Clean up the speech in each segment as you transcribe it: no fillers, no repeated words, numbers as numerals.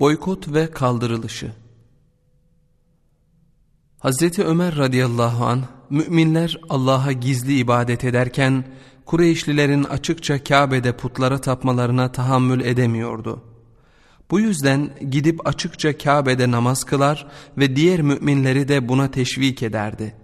Boykot ve kaldırılışı. Hazreti Ömer radıyallahu anh, müminler Allah'a gizli ibadet ederken, Kureyşlilerin açıkça Kabe'de putlara tapmalarına tahammül edemiyordu. Bu yüzden gidip açıkça Kabe'de namaz kılar ve diğer müminleri de buna teşvik ederdi.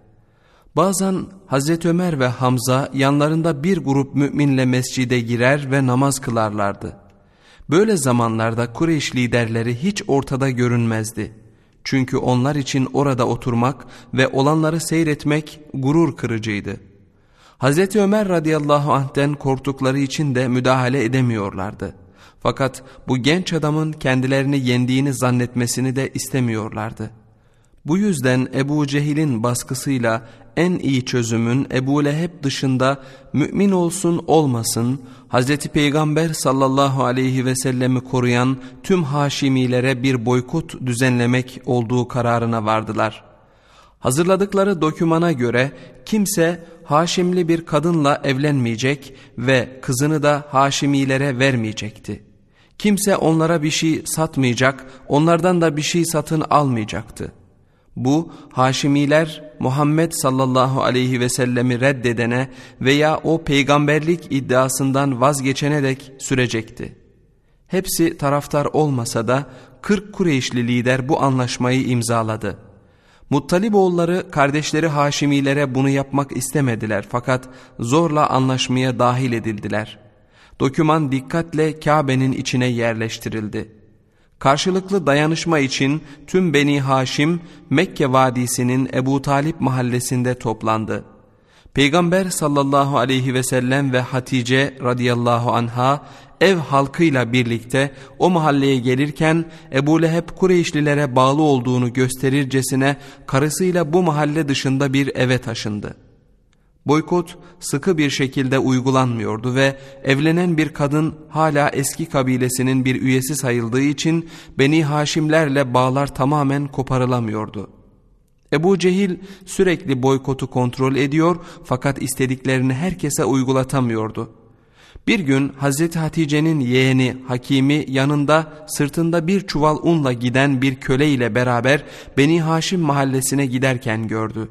Bazen Hazreti Ömer ve Hamza yanlarında bir grup müminle mescide girer ve namaz kılarlardı. Böyle zamanlarda Kureyş liderleri hiç ortada görünmezdi. Çünkü onlar için orada oturmak ve olanları seyretmek gurur kırıcıydı. Hazreti Ömer radıyallahu anh'ten korktukları için de müdahale edemiyorlardı. Fakat bu genç adamın kendilerini yendiğini zannetmesini de istemiyorlardı. Bu yüzden Ebu Cehil'in baskısıyla en iyi çözümün Ebu Leheb dışında mümin olsun olmasın Hazreti Peygamber sallallahu aleyhi ve sellemi koruyan tüm Haşimilere bir boykot düzenlemek olduğu kararına vardılar. Hazırladıkları dokümana göre kimse Haşimli bir kadınla evlenmeyecek ve kızını da Haşimilere vermeyecekti. Kimse onlara bir şey satmayacak, onlardan da bir şey satın almayacaktı. Bu Haşimiler Muhammed sallallahu aleyhi ve sellemi reddedene veya o peygamberlik iddiasından vazgeçene dek sürecekti. Hepsi taraftar olmasa da 40 Kureyşli lider bu anlaşmayı imzaladı. Muttaliboğulları kardeşleri Haşimilere bunu yapmak istemediler fakat zorla anlaşmaya dahil edildiler. Doküman dikkatle Kabe'nin içine yerleştirildi. Karşılıklı dayanışma için tüm Beni Haşim Mekke Vadisi'nin Ebu Talip mahallesinde toplandı. Peygamber sallallahu aleyhi ve sellem ve Hatice radıyallahu anha ev halkıyla birlikte o mahalleye gelirken Ebu Leheb Kureyşlilere bağlı olduğunu gösterircesine karısıyla bu mahalle dışında bir eve taşındı. Boykot sıkı bir şekilde uygulanmıyordu ve evlenen bir kadın hala eski kabilesinin bir üyesi sayıldığı için Beni Haşimlerle bağlar tamamen koparılamıyordu. Ebu Cehil sürekli boykotu kontrol ediyor fakat istediklerini herkese uygulatamıyordu. Bir gün Hazreti Hatice'nin yeğeni Hakim'i yanında sırtında bir çuval unla giden bir köle ile beraber Beni Haşim mahallesine giderken gördü.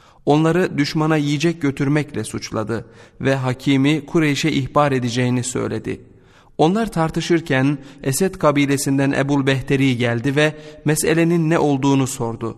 Onları düşmana yiyecek götürmekle suçladı ve Hakim'i Kureyş'e ihbar edeceğini söyledi. Onlar tartışırken Esed kabilesinden Ebul Behteri geldi ve meselenin ne olduğunu sordu.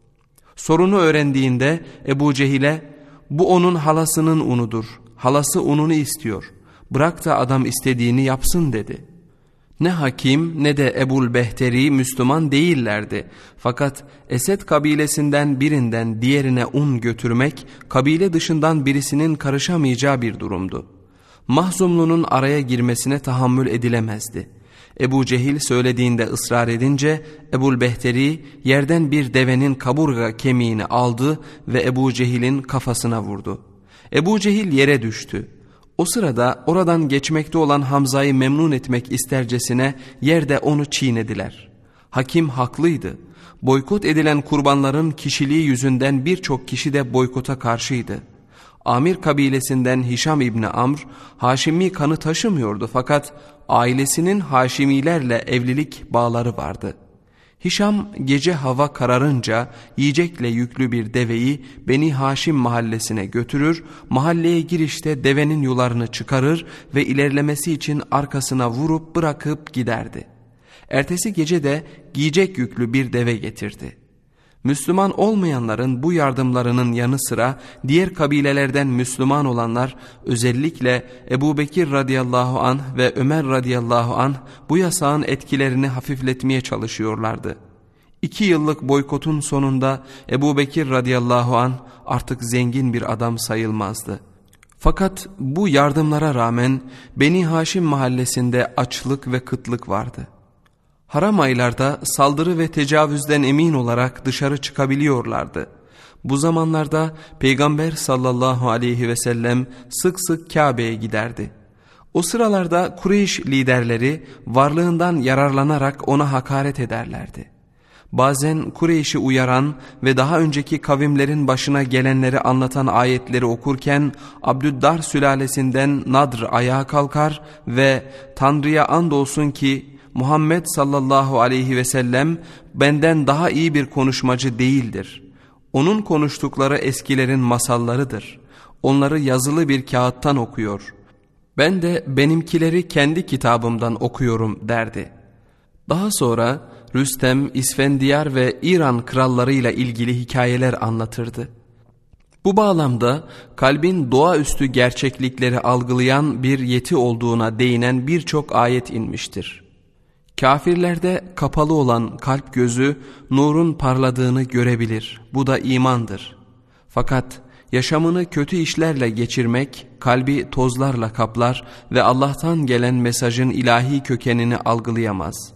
Sorunu öğrendiğinde Ebu Cehil'e "Bu onun halasının unudur, halası ununu istiyor, bırak da adam istediğini yapsın" dedi. Ne Hakim ne de Ebul Behteri Müslüman değillerdi. Fakat Esed kabilesinden birinden diğerine un götürmek kabile dışından birisinin karışamayacağı bir durumdu. Mahzumlu'nun araya girmesine tahammül edilemezdi. Ebu Cehil söylediğinde ısrar edince Ebul Behteri yerden bir devenin kaburga kemiğini aldı ve Ebu Cehil'in kafasına vurdu. Ebu Cehil yere düştü. O sırada oradan geçmekte olan Hamza'yı memnun etmek istercesine yerde onu çiğnediler. Hakim haklıydı. Boykot edilen kurbanların kişiliği yüzünden birçok kişi de boykota karşıydı. Amir kabilesinden Hişam İbni Amr, Haşimi kanı taşımıyordu fakat ailesinin Haşimilerle evlilik bağları vardı. Hişam gece hava kararınca yiyecekle yüklü bir deveyi Beni Haşim mahallesine götürür, mahalleye girişte devenin yularını çıkarır ve ilerlemesi için arkasına vurup bırakıp giderdi. Ertesi gece de giyecek yüklü bir deve getirdi. Müslüman olmayanların bu yardımlarının yanı sıra diğer kabilelerden Müslüman olanlar özellikle Ebu Bekir radıyallahu anh ve Ömer radıyallahu anh bu yasağın etkilerini hafifletmeye çalışıyorlardı. 2 yıllık boykotun sonunda Ebu Bekir radıyallahu anh artık zengin bir adam sayılmazdı. Fakat bu yardımlara rağmen Beni Haşim mahallesinde açlık ve kıtlık vardı. Haram aylarda saldırı ve tecavüzden emin olarak dışarı çıkabiliyorlardı. Bu zamanlarda Peygamber sallallahu aleyhi ve sellem sık sık Kabe'ye giderdi. O sıralarda Kureyş liderleri varlığından yararlanarak ona hakaret ederlerdi. Bazen Kureyş'i uyaran ve daha önceki kavimlerin başına gelenleri anlatan ayetleri okurken Abdüddar sülalesinden Nadr ayağa kalkar ve "Tanrı'ya andolsun ki Muhammed sallallahu aleyhi ve sellem benden daha iyi bir konuşmacı değildir. Onun konuştukları eskilerin masallarıdır. Onları yazılı bir kağıttan okuyor. Ben de benimkileri kendi kitabımdan okuyorum derdi. Daha sonra Rüstem, İsfendiyar ve İran krallarıyla ilgili hikayeler anlatırdı. Bu bağlamda kalbin doğaüstü gerçeklikleri algılayan bir yeti olduğuna değinen birçok ayet inmiştir. Kafirlerde kapalı olan kalp gözü nurun parladığını görebilir. Bu da imandır. Fakat yaşamını kötü işlerle geçirmek kalbi tozlarla kaplar ve Allah'tan gelen mesajın ilahi kökenini algılayamaz.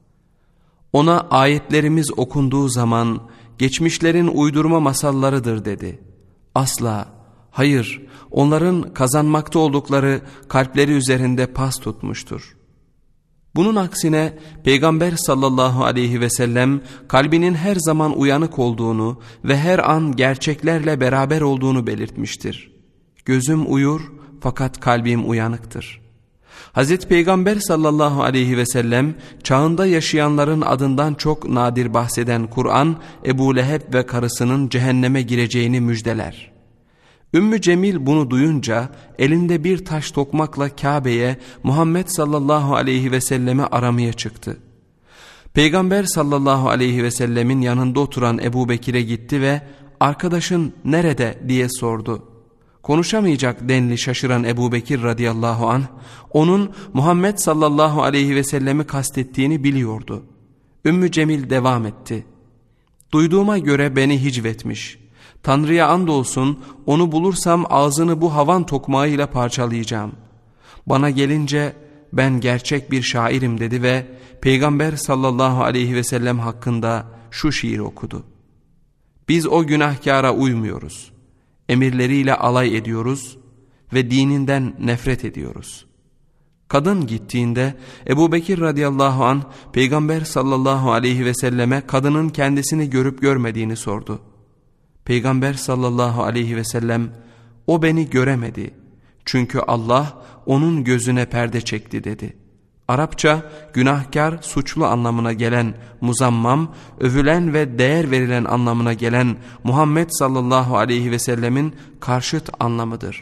Ona ayetlerimiz okunduğu zaman geçmişlerin uydurma masallarıdır dedi. Asla, hayır, onların kazanmakta oldukları kalpleri üzerinde pas tutmuştur. Bunun aksine Peygamber sallallahu aleyhi ve sellem kalbinin her zaman uyanık olduğunu ve her an gerçeklerle beraber olduğunu belirtmiştir. Gözüm uyur fakat kalbim uyanıktır. Hazreti Peygamber sallallahu aleyhi ve sellem çağında yaşayanların adından çok nadir bahseden Kur'an, Ebu Leheb ve karısının cehenneme gireceğini müjdeler. Ümmü Cemil bunu duyunca elinde bir taş tokmakla Kabe'ye Muhammed sallallahu aleyhi ve sellemi aramaya çıktı. Peygamber sallallahu aleyhi ve sellemin yanında oturan Ebu Bekir'e gitti ve "Arkadaşın nerede?" diye sordu. Konuşamayacak denli şaşıran Ebu Bekir radıyallahu anh, onun Muhammed sallallahu aleyhi ve sellemi kastettiğini biliyordu. Ümmü Cemil devam etti. "Duyduğuma göre beni hicvetmiş. Tanrı'ya andolsun onu bulursam ağzını bu havan tokmağıyla parçalayacağım. Bana gelince ben gerçek bir şairim" dedi ve Peygamber sallallahu aleyhi ve sellem hakkında şu şiir okudu. "Biz o günahkara uymuyoruz. Emirleriyle alay ediyoruz ve dininden nefret ediyoruz." Kadın gittiğinde Ebu Bekir radıyallahu anh Peygamber sallallahu aleyhi ve selleme kadının kendisini görüp görmediğini sordu. Peygamber sallallahu aleyhi ve sellem "O beni göremedi. Çünkü Allah onun gözüne perde çekti" dedi. Arapça günahkar, suçlu anlamına gelen muzammam, övülen ve değer verilen anlamına gelen Muhammed sallallahu aleyhi ve sellemin karşıt anlamıdır.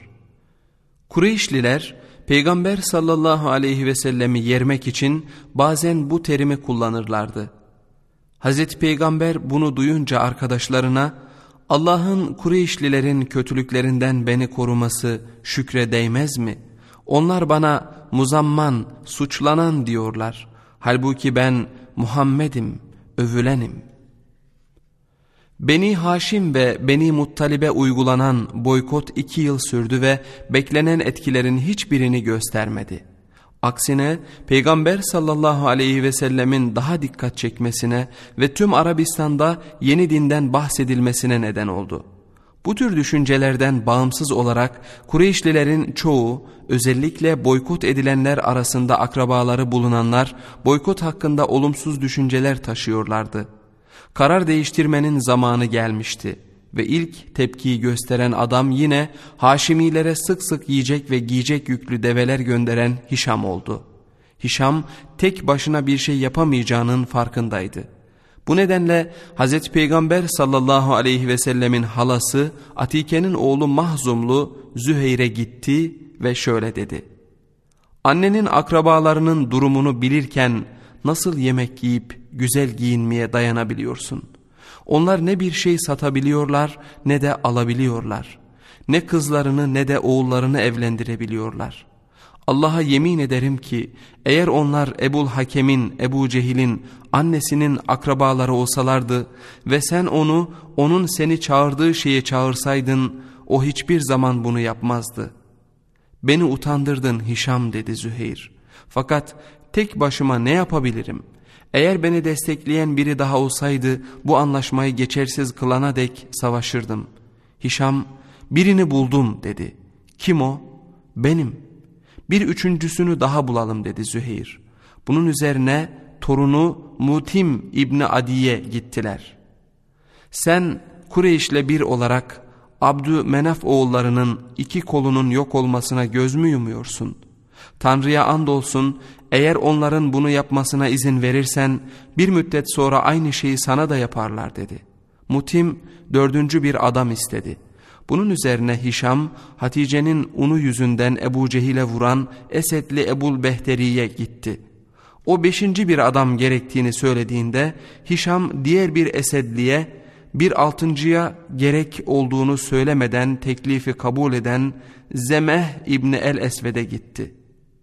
Kureyşliler Peygamber sallallahu aleyhi ve sellemi yermek için bazen bu terimi kullanırlardı. Hazreti Peygamber bunu duyunca arkadaşlarına "Allah'ın Kureyşlilerin kötülüklerinden beni koruması şükre değmez mi? Onlar bana muzamman, suçlanan diyorlar. Halbuki ben Muhammed'im, övülenim." Beni Haşim ve Beni Muttalib'e uygulanan boykot 2 yıl sürdü ve beklenen etkilerin hiçbirini göstermedi. Aksine Peygamber sallallahu aleyhi ve sellemin daha dikkat çekmesine ve tüm Arabistan'da yeni dinden bahsedilmesine neden oldu. Bu tür düşüncelerden bağımsız olarak Kureyşlilerin çoğu, özellikle boykot edilenler arasında akrabaları bulunanlar boykot hakkında olumsuz düşünceler taşıyorlardı. Karar değiştirmenin zamanı gelmişti ve ilk tepkiyi gösteren adam yine Haşimilere sık sık yiyecek ve giyecek yüklü develer gönderen Hişam oldu. Hişam tek başına bir şey yapamayacağının farkındaydı. Bu nedenle Hazreti Peygamber sallallahu aleyhi ve sellemin halası Atike'nin oğlu Mahzumlu Züheyr'e gitti ve şöyle dedi: "Annenin akrabalarının durumunu bilirken nasıl yemek yiyip güzel giyinmeye dayanabiliyorsun? Onlar ne bir şey satabiliyorlar ne de alabiliyorlar. Ne kızlarını ne de oğullarını evlendirebiliyorlar. Allah'a yemin ederim ki eğer onlar Ebul Hakem'in, Ebu Cehil'in annesinin akrabaları olsalardı ve sen onu, onun seni çağırdığı şeye çağırsaydın, o hiçbir zaman bunu yapmazdı. Beni utandırdın Hişam" dedi Züheyr. "Fakat tek başıma ne yapabilirim? Eğer beni destekleyen biri daha olsaydı bu anlaşmayı geçersiz kılana dek savaşırdım." Hişam "Birini buldum" dedi. "Kim o?" "Benim." "Bir üçüncüsünü daha bulalım" dedi Züheyr. Bunun üzerine torunu Mutim İbni Adi'ye gittiler. "Sen Kureyş'le bir olarak Abdümenaf oğullarının 2 kolunun yok olmasına göz mü yumuyorsun? Tanrı'ya andolsun, eğer onların bunu yapmasına izin verirsen bir müddet sonra aynı şeyi sana da yaparlar dedi. Mutim 4. bir adam istedi. Bunun üzerine Hişam, Hatice'nin unu yüzünden Ebu Cehil'e vuran Esedli Ebul Behteri'ye gitti. O 5. bir adam gerektiğini söylediğinde Hişam diğer bir Esedli'ye, bir 6.'ya gerek olduğunu söylemeden teklifi kabul eden Zemeh İbni el-Esved'e gitti.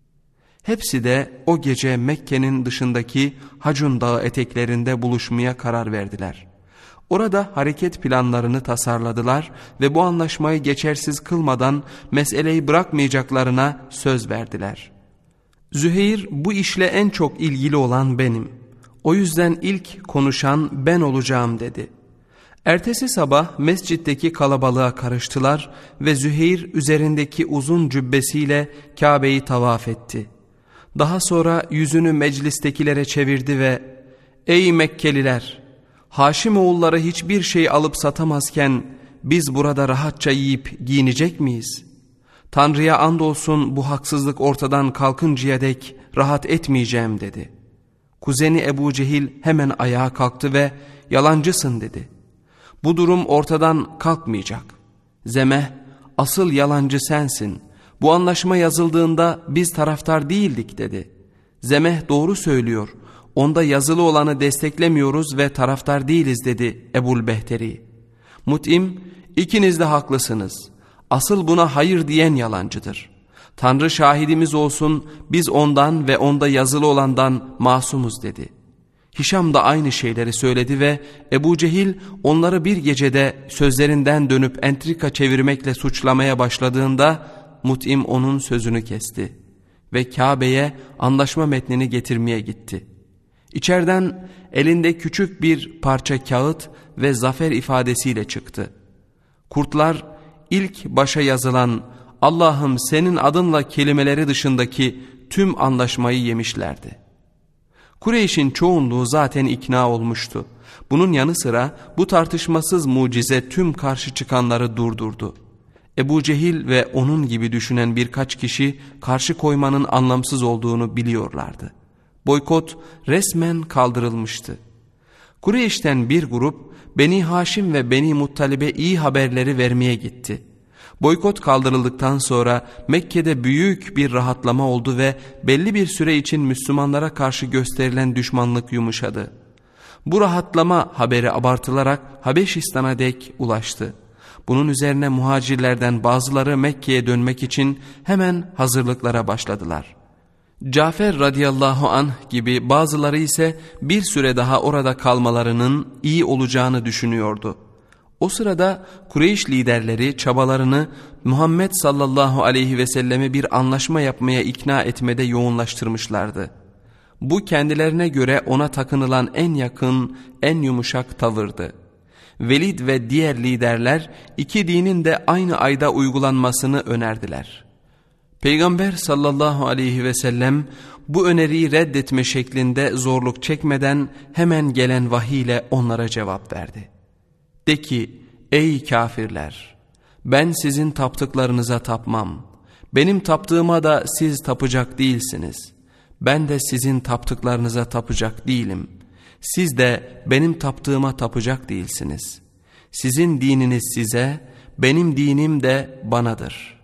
Hepsi de o gece Mekke'nin dışındaki Hacun Dağı eteklerinde buluşmaya karar verdiler. Orada hareket planlarını tasarladılar ve bu anlaşmayı geçersiz kılmadan meseleyi bırakmayacaklarına söz verdiler. Züheyr, bu işle en çok ilgili olan benim. O yüzden ilk konuşan ben olacağım dedi. Ertesi sabah mescitteki kalabalığa karıştılar ve Züheyr üzerindeki uzun cübbesiyle Kabe'yi tavaf etti. Daha sonra yüzünü meclistekilere çevirdi ve "Ey Mekkeliler! Haşimoğulları hiçbir şey alıp satamazken biz burada rahatça yiyip giyinecek miyiz? Tanrı'ya andolsun bu haksızlık ortadan kalkıncaya dek rahat etmeyeceğim" dedi. Kuzeni Ebu Cehil hemen ayağa kalktı ve "Yalancısın" dedi. "Bu durum ortadan kalkmayacak. Zemeh, asıl yalancı sensin. Bu anlaşma yazıldığında biz taraftar değildik" dedi. "Zemeh doğru söylüyor. Onda yazılı olanı desteklemiyoruz ve taraftar değiliz" dedi Ebul Behteri. Mut'im, "İkiniz de haklısınız. Asıl buna hayır diyen yalancıdır. Tanrı şahidimiz olsun, biz ondan ve onda yazılı olandan masumuz" dedi. Hişam da aynı şeyleri söyledi ve Ebu Cehil onları bir gecede sözlerinden dönüp entrika çevirmekle suçlamaya başladığında Mut'im onun sözünü kesti ve Kabe'ye anlaşma metnini getirmeye gitti. İçeriden elinde küçük bir parça kağıt ve zafer ifadesiyle çıktı. Kurtlar ilk başa yazılan "Allah'ım senin adınla" kelimeleri dışındaki tüm anlaşmayı yemişlerdi. Kureyş'in çoğunluğu zaten ikna olmuştu. Bunun yanı sıra bu tartışmasız mucize tüm karşı çıkanları durdurdu. Ebu Cehil ve onun gibi düşünen birkaç kişi karşı koymanın anlamsız olduğunu biliyorlardı. Boykot resmen kaldırılmıştı. Kureyş'ten bir grup Beni Haşim ve Beni Muttalib'e iyi haberleri vermeye gitti. Boykot kaldırıldıktan sonra Mekke'de büyük bir rahatlama oldu ve belli bir süre için Müslümanlara karşı gösterilen düşmanlık yumuşadı. Bu rahatlama haberi abartılarak Habeşistan'a dek ulaştı. Bunun üzerine muhacirlerden bazıları Mekke'ye dönmek için hemen hazırlıklara başladılar. Cafer radıyallahu anh gibi bazıları ise bir süre daha orada kalmalarının iyi olacağını düşünüyordu. O sırada Kureyş liderleri çabalarını Muhammed sallallahu aleyhi ve selleme bir anlaşma yapmaya ikna etmede yoğunlaştırmışlardı. Bu kendilerine göre ona takınılan en yakın, en yumuşak tavırdı. Velid ve diğer liderler iki dinin de aynı ayda uygulanmasını önerdiler. Peygamber sallallahu aleyhi ve sellem bu öneriyi reddetme şeklinde zorluk çekmeden hemen gelen vahiy ile onlara cevap verdi. "De ki, ey kafirler, ben sizin taptıklarınıza tapmam. Benim taptığıma da siz tapacak değilsiniz. Ben de sizin taptıklarınıza tapacak değilim. Siz de benim taptığıma tapacak değilsiniz. Sizin dininiz size, benim dinim de banadır."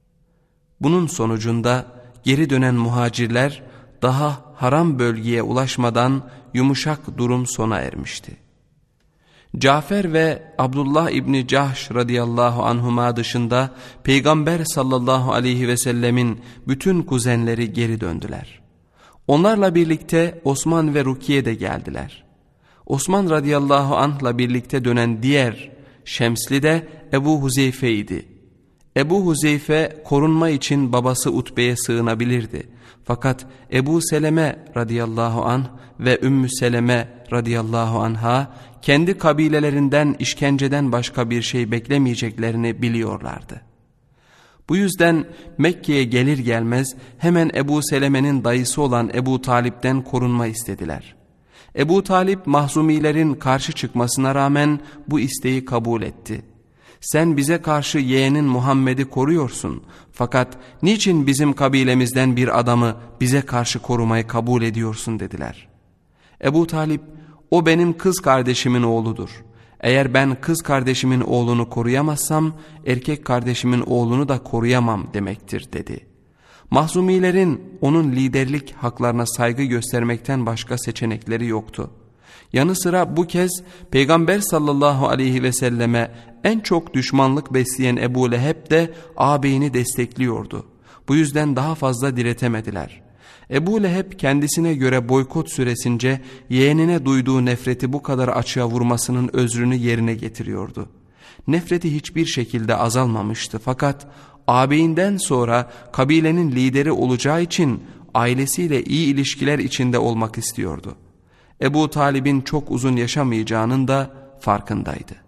Bunun sonucunda geri dönen muhacirler daha haram bölgeye ulaşmadan yumuşak durum sona ermişti. Cafer ve Abdullah İbni Cahş radıyallahu anhuma dışında Peygamber sallallahu aleyhi ve sellemin bütün kuzenleri geri döndüler. Onlarla birlikte Osman ve Rukiye de geldiler. Osman radıyallahu anh'la birlikte dönen diğer Şemsli de Ebu Huzeyfe idi. Ebu Huzeyfe korunma için babası Utbe'ye sığınabilirdi. Fakat Ebu Seleme radıyallahu anh ve Ümmü Seleme radıyallahu anha kendi kabilelerinden işkenceden başka bir şey beklemeyeceklerini biliyorlardı. Bu yüzden Mekke'ye gelir gelmez hemen Ebu Seleme'nin dayısı olan Ebu Talip'ten korunma istediler. Ebu Talip Mahzumilerin karşı çıkmasına rağmen bu isteği kabul etti. sen bize karşı yeğenin Muhammed'i koruyorsun. Fakat niçin bizim kabilemizden bir adamı bize karşı korumayı kabul ediyorsun dediler. Ebu Talip, o benim kız kardeşimin oğludur. Eğer ben kız kardeşimin oğlunu koruyamazsam erkek kardeşimin oğlunu da koruyamam demektir dedi. Mahzumilerin onun liderlik haklarına saygı göstermekten başka seçenekleri yoktu. Yanı sıra bu kez Peygamber sallallahu aleyhi ve selleme en çok düşmanlık besleyen Ebu Leheb de ağabeyini destekliyordu. Bu yüzden daha fazla diretemediler. Ebu Leheb kendisine göre boykot süresince yeğenine duyduğu nefreti bu kadar açığa vurmasının özrünü yerine getiriyordu. Nefreti hiçbir şekilde azalmamıştı fakat ağabeyinden sonra kabilenin lideri olacağı için ailesiyle iyi ilişkiler içinde olmak istiyordu. Ebu Talib'in çok uzun yaşamayacağının da farkındaydı.